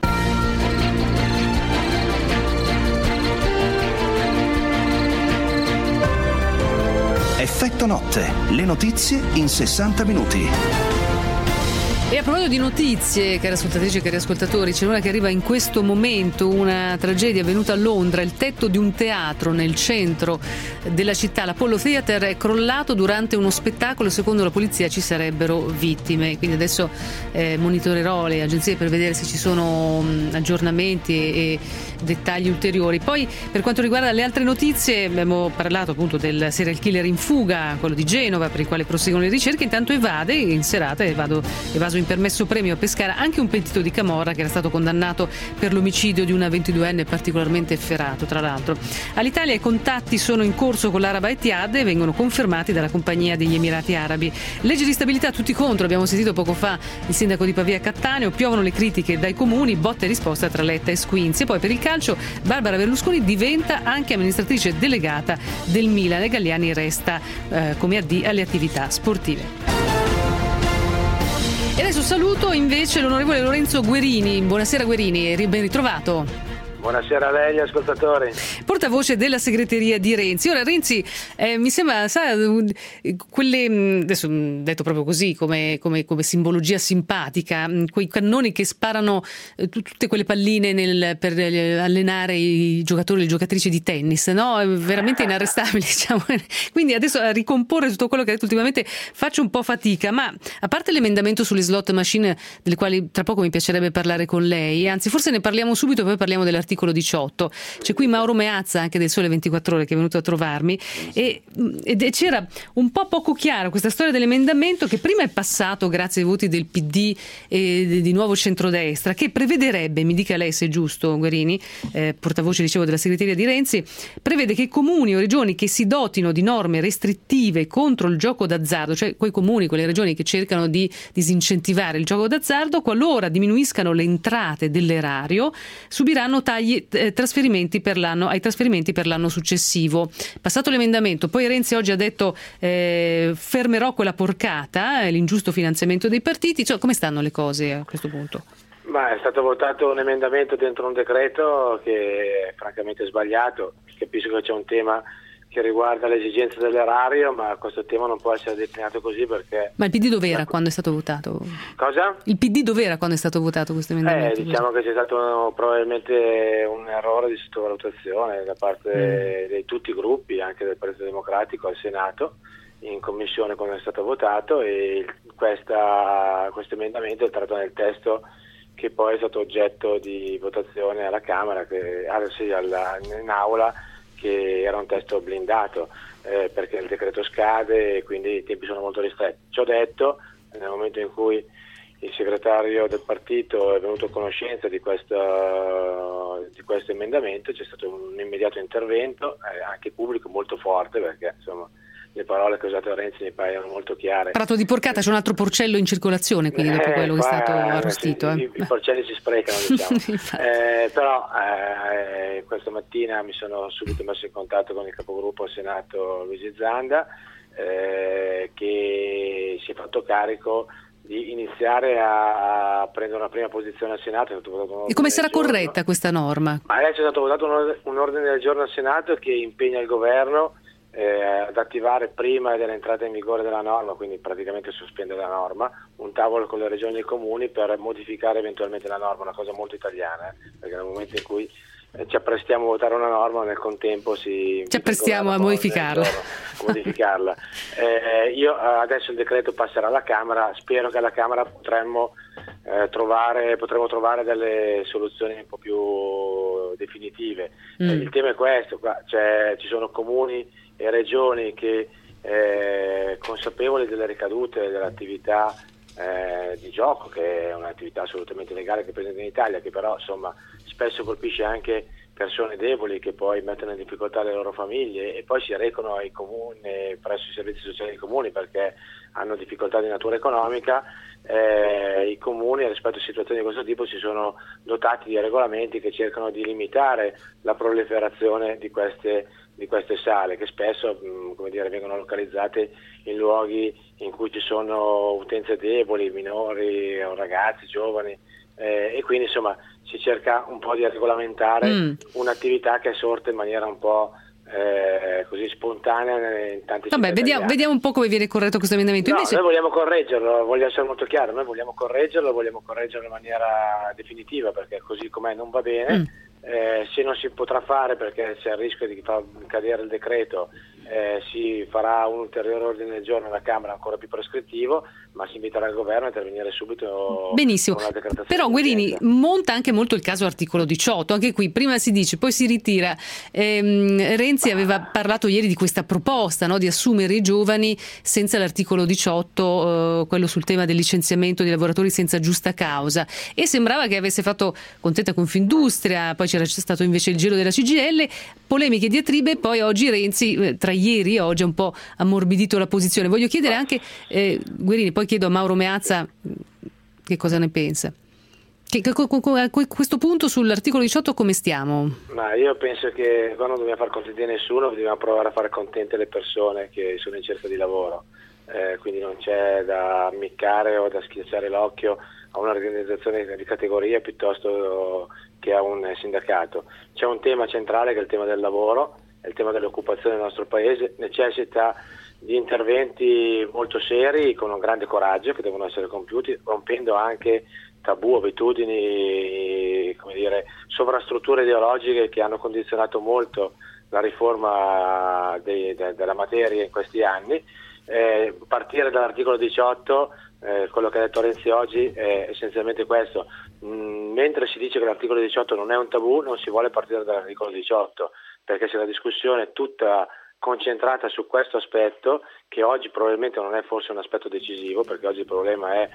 Effetto Notte, le notizie in 60 minuti. E a proposito di notizie, cari ascoltatrici e cari ascoltatori, c'è una che arriva in questo momento, una tragedia avvenuta a Londra. Il tetto di un teatro nel centro della città, l'Apollo Theatre, è crollato durante uno spettacolo. Secondo la polizia ci sarebbero vittime, quindi adesso monitorerò le agenzie per vedere se ci sono aggiornamenti e dettagli ulteriori. Poi, per quanto riguarda le altre notizie, abbiamo parlato appunto del serial killer in fuga, quello di Genova, per il quale proseguono le ricerche. Intanto evade in serata, evaso in permesso premio a Pescara anche un pentito di camorra che era stato condannato per l'omicidio di una 22enne particolarmente efferato, tra l'altro. All'Italia i contatti sono in corso con l'Araba Etihad e vengono confermati dalla compagnia degli Emirati Arabi. Legge di stabilità tutti contro, abbiamo sentito poco fa il sindaco di Pavia Cattaneo, piovono le critiche dai comuni, botta e risposta tra Letta e Squinzi. E poi per il calcio Barbara Berlusconi diventa anche amministratrice delegata del Milan e Galliani resta come AD alle attività sportive. E adesso saluto invece l'onorevole Lorenzo Guerini. Buonasera Guerini, ben ritrovato. Buonasera a lei, ascoltatori. Portavoce della segreteria di Renzi. Ora Renzi mi sembra, quelle, adesso detto proprio così come simbologia simpatica, quei cannoni che sparano tutte quelle palline per allenare i giocatori e le giocatrici di tennis, no? È veramente inarrestabile, diciamo. Quindi adesso a ricomporre tutto quello che ha detto ultimamente faccio un po' fatica, ma a parte l'emendamento sulle slot machine, delle quali tra poco mi piacerebbe parlare con lei, anzi forse ne parliamo subito, poi parliamo dell'articolo 18. C'è qui Mauro Meazza, anche del Sole 24 Ore, che è venuto a trovarmi ed c'era un po' poco chiaro questa storia dell'emendamento che prima è passato grazie ai voti del PD e di Nuovo Centrodestra, che prevederebbe, mi dica lei se è giusto Guerini, portavoce dicevo della segreteria di Renzi, prevede che comuni o regioni che si dotino di norme restrittive contro il gioco d'azzardo, cioè quei comuni, quelle regioni che cercano di disincentivare il gioco d'azzardo, qualora diminuiscano le entrate dell'erario, subiranno tagli ai trasferimenti per l'anno successivo. Passato l'emendamento, poi Renzi oggi ha detto fermerò quella porcata, l'ingiusto finanziamento dei partiti. Cioè, come stanno le cose a questo punto? Ma è stato votato un emendamento dentro un decreto che è francamente sbagliato. Capisco che c'è un tema che riguarda le esigenze dell'erario, ma questo tema non può essere declinato così perché... Ma il PD dov'era quando è stato votato? Cosa? Il PD dov'era quando è stato votato questo emendamento? Diciamo che c'è stato probabilmente un errore di sottovalutazione da parte di tutti i gruppi, anche del Partito Democratico al Senato, in commissione quando è stato votato, e questo emendamento è entrato nel testo che poi è stato oggetto di votazione alla Camera, in aula, che era un testo blindato perché il decreto scade e quindi i tempi sono molto ristretti. Ciò detto, nel momento in cui il segretario del partito è venuto a conoscenza di questo emendamento, c'è stato un immediato intervento, anche pubblico, molto forte, perché insomma le parole che ha usato Renzi mi paiono molto chiare. Prato di porcata, c'è un altro porcello in circolazione, quindi dopo quello che è stato arrostito. I porcelli si sprecano, diciamo. Però questa mattina mi sono subito messo in contatto con il capogruppo al Senato Luigi Zanda, che si è fatto carico di iniziare a prendere una prima posizione al Senato. E come sarà corretta questa norma? Ma adesso è stato votato un ordine del giorno al Senato che impegna il governo ad attivare prima dell'entrata in vigore della norma, quindi praticamente sospendere la norma, un tavolo con le regioni e i comuni per modificare eventualmente la norma, una cosa molto italiana, perché nel momento in cui ci apprestiamo a votare una norma, nel contempo ci apprestiamo a modificarla. Io adesso il decreto passerà alla Camera, spero che alla Camera potremo trovare delle soluzioni un po' più definitive. Il tema è questo, ci sono comuni e regioni che consapevoli delle ricadute dell'attività di gioco, che è un'attività assolutamente legale che è presente in Italia, che però insomma spesso colpisce anche persone deboli che poi mettono in difficoltà le loro famiglie e poi si recano ai comuni, presso i servizi sociali dei comuni, perché hanno difficoltà di natura economica. I comuni rispetto a situazioni di questo tipo si sono dotati di regolamenti che cercano di limitare la proliferazione di queste sale, che spesso vengono localizzate in luoghi in cui ci sono utenze deboli, minori, ragazzi, giovani, e quindi insomma si cerca un po' di regolamentare un'attività che è sorta in maniera un po' così spontanea in tanti città. Vediamo un po' come viene corretto questo emendamento. Noi vogliamo correggerlo, voglio essere molto chiaro, noi vogliamo correggerlo in maniera definitiva, perché così com'è non va bene. Se non si potrà fare perché c'è il rischio di far cadere il decreto, si farà un ulteriore ordine del giorno alla Camera ancora più prescrittivo, ma si inviterà il governo a intervenire subito. Benissimo, con la decretazione. però Guerini monta anche molto il caso articolo 18, anche qui prima si dice poi si ritira. Renzi aveva parlato ieri di questa proposta, no, di assumere i giovani senza l'articolo 18, quello sul tema del licenziamento di lavoratori senza giusta causa, e sembrava che avesse fatto contenta Confindustria, poi c'era stato invece il giro della CGIL, polemiche e diatribe, poi oggi Renzi tra ieri e oggi ha un po' ammorbidito la posizione. Voglio chiedere anche, Guerini, poi chiedo a Mauro Meazza che cosa ne pensa. A questo punto sull'articolo 18 come stiamo? Ma io penso che qua non dobbiamo far contenti nessuno, dobbiamo provare a fare contente le persone che sono in cerca di lavoro, quindi non c'è da ammiccare o da schiacciare l'occhio a un'organizzazione di categoria piuttosto che a un sindacato. C'è un tema centrale che è il tema del lavoro, è il tema dell'occupazione del nostro paese, necessita di interventi molto seri con un grande coraggio che devono essere compiuti, rompendo anche tabù, abitudini, come dire, sovrastrutture ideologiche che hanno condizionato molto la riforma della materia in questi anni. Partire dall'articolo 18, quello che ha detto Renzi oggi è essenzialmente questo. Mentre si dice che l'articolo 18 non è un tabù, non si vuole partire dall'articolo 18, perché se la discussione è tutta concentrata su questo aspetto, che oggi probabilmente non è forse un aspetto decisivo, perché oggi il problema è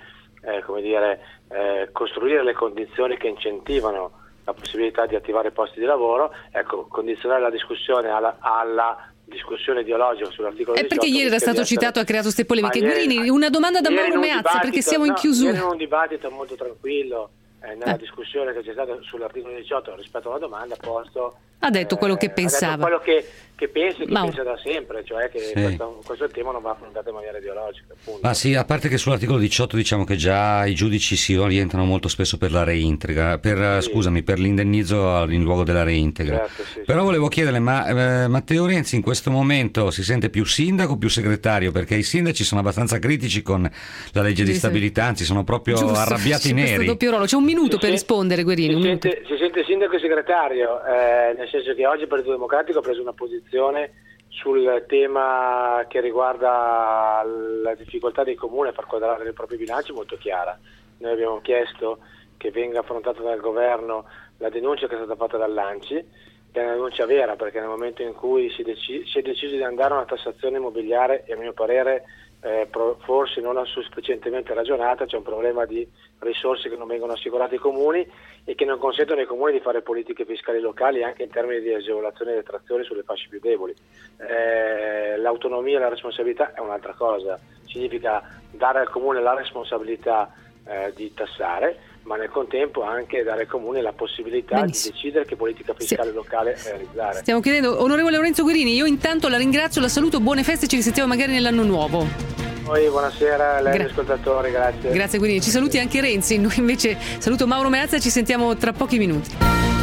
costruire le condizioni che incentivano la possibilità di attivare posti di lavoro, condizionare la discussione alla discussione ideologica sull'articolo 18. Perché ieri era stato citato, ha creato queste polemiche. Guerini, una domanda da Mauro Meazza, perché siamo in chiusura. Ieri in un dibattito molto tranquillo, nella discussione che c'è stata sull'articolo 18 rispetto alla domanda posto, ha detto quello che pensava, quello che pensa e che pensa da sempre, cioè che questo tema non va affrontato in maniera ideologica, appunto. Ma sì, a parte che sull'articolo 18 diciamo che già i giudici si orientano molto spesso per la reintegra, per l'indennizzo in luogo della reintegra. Certo, però volevo chiederle, ma Matteo Renzi in questo momento si sente più sindaco o più segretario? Perché i sindaci sono abbastanza critici con la legge di stabilità, anzi sono proprio arrabbiati neri. Doppio ruolo. C'è un minuto per rispondere, Guerini. Si sente sindaco e segretario, nel senso che oggi il Partito Democratico ha preso una posizione sul tema che riguarda la difficoltà dei comuni a far quadrare i propri bilanci molto chiara. Noi abbiamo chiesto che venga affrontata dal governo la denuncia che è stata fatta dall'ANCI, che è una denuncia vera, perché nel momento in cui si è deciso di andare a una tassazione immobiliare, e a mio parere forse non sufficientemente ragionata, c'è un problema di risorse che non vengono assicurate ai comuni e che non consentono ai comuni di fare politiche fiscali locali anche in termini di agevolazione e detrazione sulle fasce più deboli. L'autonomia e la responsabilità è un'altra cosa, significa dare al comune la responsabilità di tassare, ma nel contempo anche dare al comune la possibilità di decidere che politica fiscale locale realizzare. Stiamo chiedendo, onorevole Lorenzo Guerini, io intanto la ringrazio, la saluto, buone feste, ci risentiamo magari nell'anno nuovo. Poi buonasera a lei ascoltatori, grazie. Grazie Guerini, ci saluti anche Renzi, noi invece saluto Mauro Meazza e ci sentiamo tra pochi minuti.